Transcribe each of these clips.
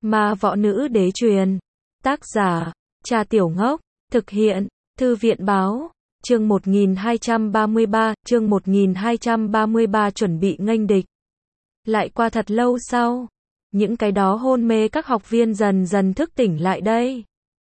Ma võ nữ đế truyền. Tác giả, Trà Tiểu Ngốc. Thực hiện, Thư viện báo. Chương 1233, chuẩn bị nghênh địch. Lại qua thật lâu sau, những cái đó hôn mê các học viên dần dần thức tỉnh lại đây.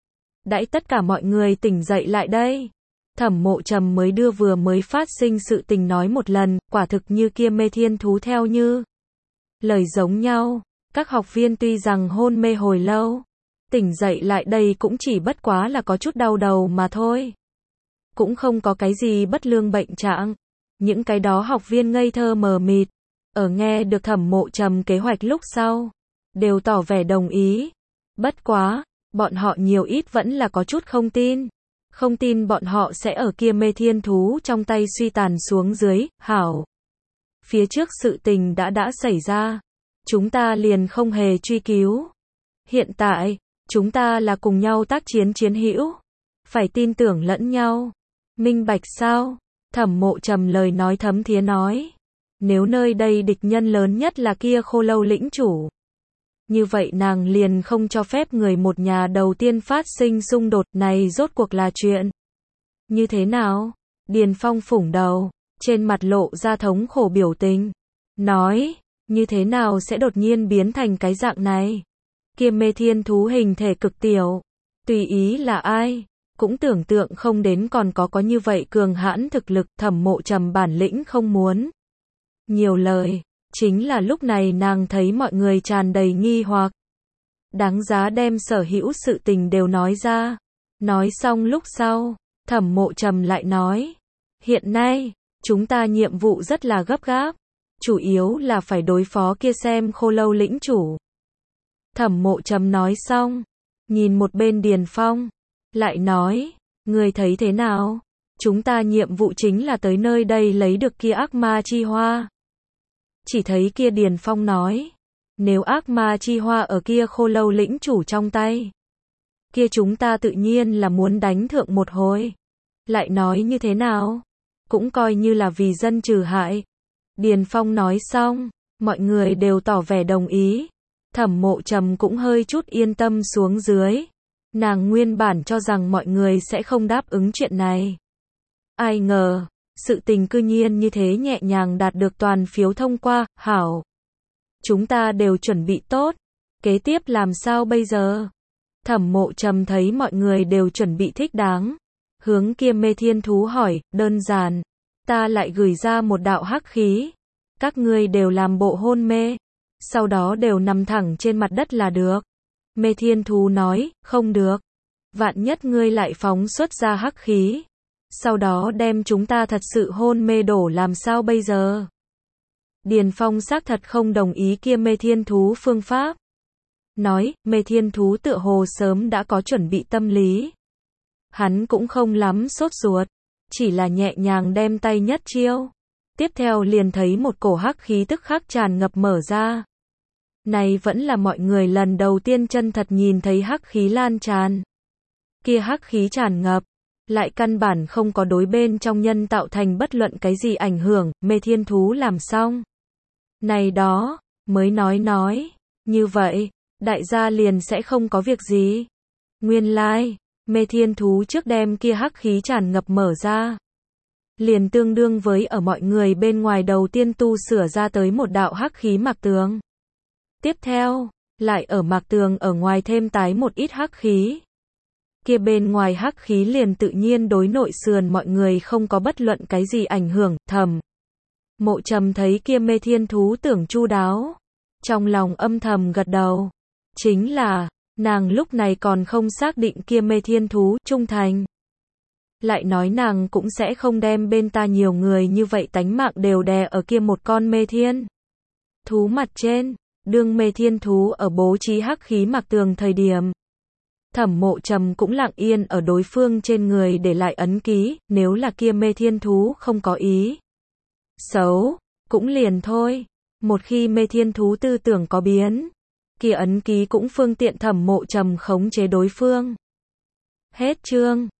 Đãi tất cả mọi người tỉnh dậy lại đây, Thẩm Mộ Trầm mới đưa vừa mới phát sinh sự tình nói một lần, quả thực như kia mê thiên thú theo như lời giống nhau. Các học viên tuy rằng hôn mê hồi lâu, tỉnh dậy lại đây cũng chỉ bất quá là có chút đau đầu mà thôi. Cũng không có cái gì bất lương bệnh trạng. Những cái đó học viên ngây thơ mờ mịt, ở nghe được Thẩm Mộ Trầm kế hoạch lúc sau, đều tỏ vẻ đồng ý. Bất quá, bọn họ nhiều ít vẫn là có chút không tin. Không tin bọn họ sẽ ở kia mê thiên thú trong tay suy tàn xuống dưới, hảo. Phía trước sự tình đã xảy ra. Chúng ta liền không hề truy cứu. Hiện tại, chúng ta là cùng nhau tác chiến hữu. Phải tin tưởng lẫn nhau. Minh bạch sao? Thẩm Mộ Trầm lời nói thấm thía nói. Nếu nơi đây địch nhân lớn nhất là kia Khô Lâu lĩnh chủ, như vậy nàng liền không cho phép người một nhà đầu tiên phát sinh xung đột này rốt cuộc là chuyện như thế nào? Điền Phong phủng đầu, trên mặt lộ ra thống khổ biểu tình. Nói, như thế nào sẽ đột nhiên biến thành cái dạng này? Kia mê thiên thú hình thể cực tiểu, tùy ý là ai, cũng tưởng tượng không đến còn có như vậy cường hãn thực lực. Thẩm Mộ Trầm bản lĩnh không muốn nhiều lời. Chính là lúc này nàng thấy mọi người tràn đầy nghi hoặc. Đáng giá đem sở hữu sự tình đều nói ra. Nói xong lúc sau, Thẩm Mộ Trầm lại nói. Hiện nay, chúng ta nhiệm vụ rất là gấp gáp. Chủ yếu là phải đối phó kia xem Khô Lâu lĩnh chủ. Thẩm Mộ Trầm nói xong, nhìn một bên Điền Phong, lại nói, người thấy thế nào? Chúng ta nhiệm vụ chính là tới nơi đây lấy được kia ác ma chi hoa. Chỉ thấy kia Điền Phong nói, nếu ác ma chi hoa ở kia Khô Lâu lĩnh chủ trong tay, kia chúng ta tự nhiên là muốn đánh thượng một hồi. Lại nói như thế nào? Cũng coi như là vì dân trừ hại. Điền Phong nói xong, mọi người đều tỏ vẻ đồng ý. Thẩm Mộ Trầm cũng hơi chút yên tâm xuống dưới. Nàng nguyên bản cho rằng mọi người sẽ không đáp ứng chuyện này. Ai ngờ, sự tình cư nhiên như thế nhẹ nhàng đạt được toàn phiếu thông qua. Hảo, chúng ta đều chuẩn bị tốt. Kế tiếp làm sao bây giờ? Thẩm Mộ Trầm thấy mọi người đều chuẩn bị thích đáng, hướng kia mê thiên thú hỏi. Đơn giản, ta lại gửi ra một đạo hắc khí, các ngươi đều làm bộ hôn mê, sau đó đều nằm thẳng trên mặt đất là được. Mê thiên thú nói, không được. Vạn nhất ngươi lại phóng xuất ra hắc khí, sau đó đem chúng ta thật sự hôn mê đổ làm sao bây giờ? Điền Phong xác thật không đồng ý kia mê thiên thú phương pháp. Nói, mê thiên thú tựa hồ sớm đã có chuẩn bị tâm lý. Hắn cũng không lắm sốt ruột, chỉ là nhẹ nhàng đem tay nhất chiêu. Tiếp theo liền thấy một cổ hắc khí tức khắc tràn ngập mở ra. Này vẫn là mọi người lần đầu tiên chân thật nhìn thấy hắc khí lan tràn. Kia hắc khí tràn ngập, lại căn bản không có đối bên trong nhân tạo thành bất luận cái gì ảnh hưởng. Mê thiên thú làm xong này đó, mới nói, như vậy, đại gia liền sẽ không có việc gì. Nguyên lai, mê thiên thú trước đem kia hắc khí tràn ngập mở ra, liền tương đương với ở mọi người bên ngoài đầu tiên tu sửa ra tới một đạo hắc khí mạc tường. Tiếp theo, lại ở mạc tường ở ngoài thêm tái một ít hắc khí. Kia bên ngoài hắc khí liền tự nhiên đối nội sườn mọi người không có bất luận cái gì ảnh hưởng. Thẩm Mộ Trầm thấy kia mê thiên thú tưởng chu đáo, trong lòng âm thầm gật đầu. Chính là, nàng lúc này còn không xác định kia mê thiên thú trung thành. Lại nói nàng cũng sẽ không đem bên ta nhiều người như vậy tánh mạng đều đè ở kia một con mê thiên thú mặt trên. Đương mê thiên thú ở bố trí hắc khí mạc tường thời điểm, Thẩm Mộ Trầm cũng lặng yên ở đối phương trên người để lại ấn ký. Nếu là kia mê thiên thú không có ý xấu, cũng liền thôi. Một khi mê thiên thú tư tưởng có biến, kia ấn ký cũng phương tiện Thẩm Mộ Trầm khống chế đối phương. Hết chương.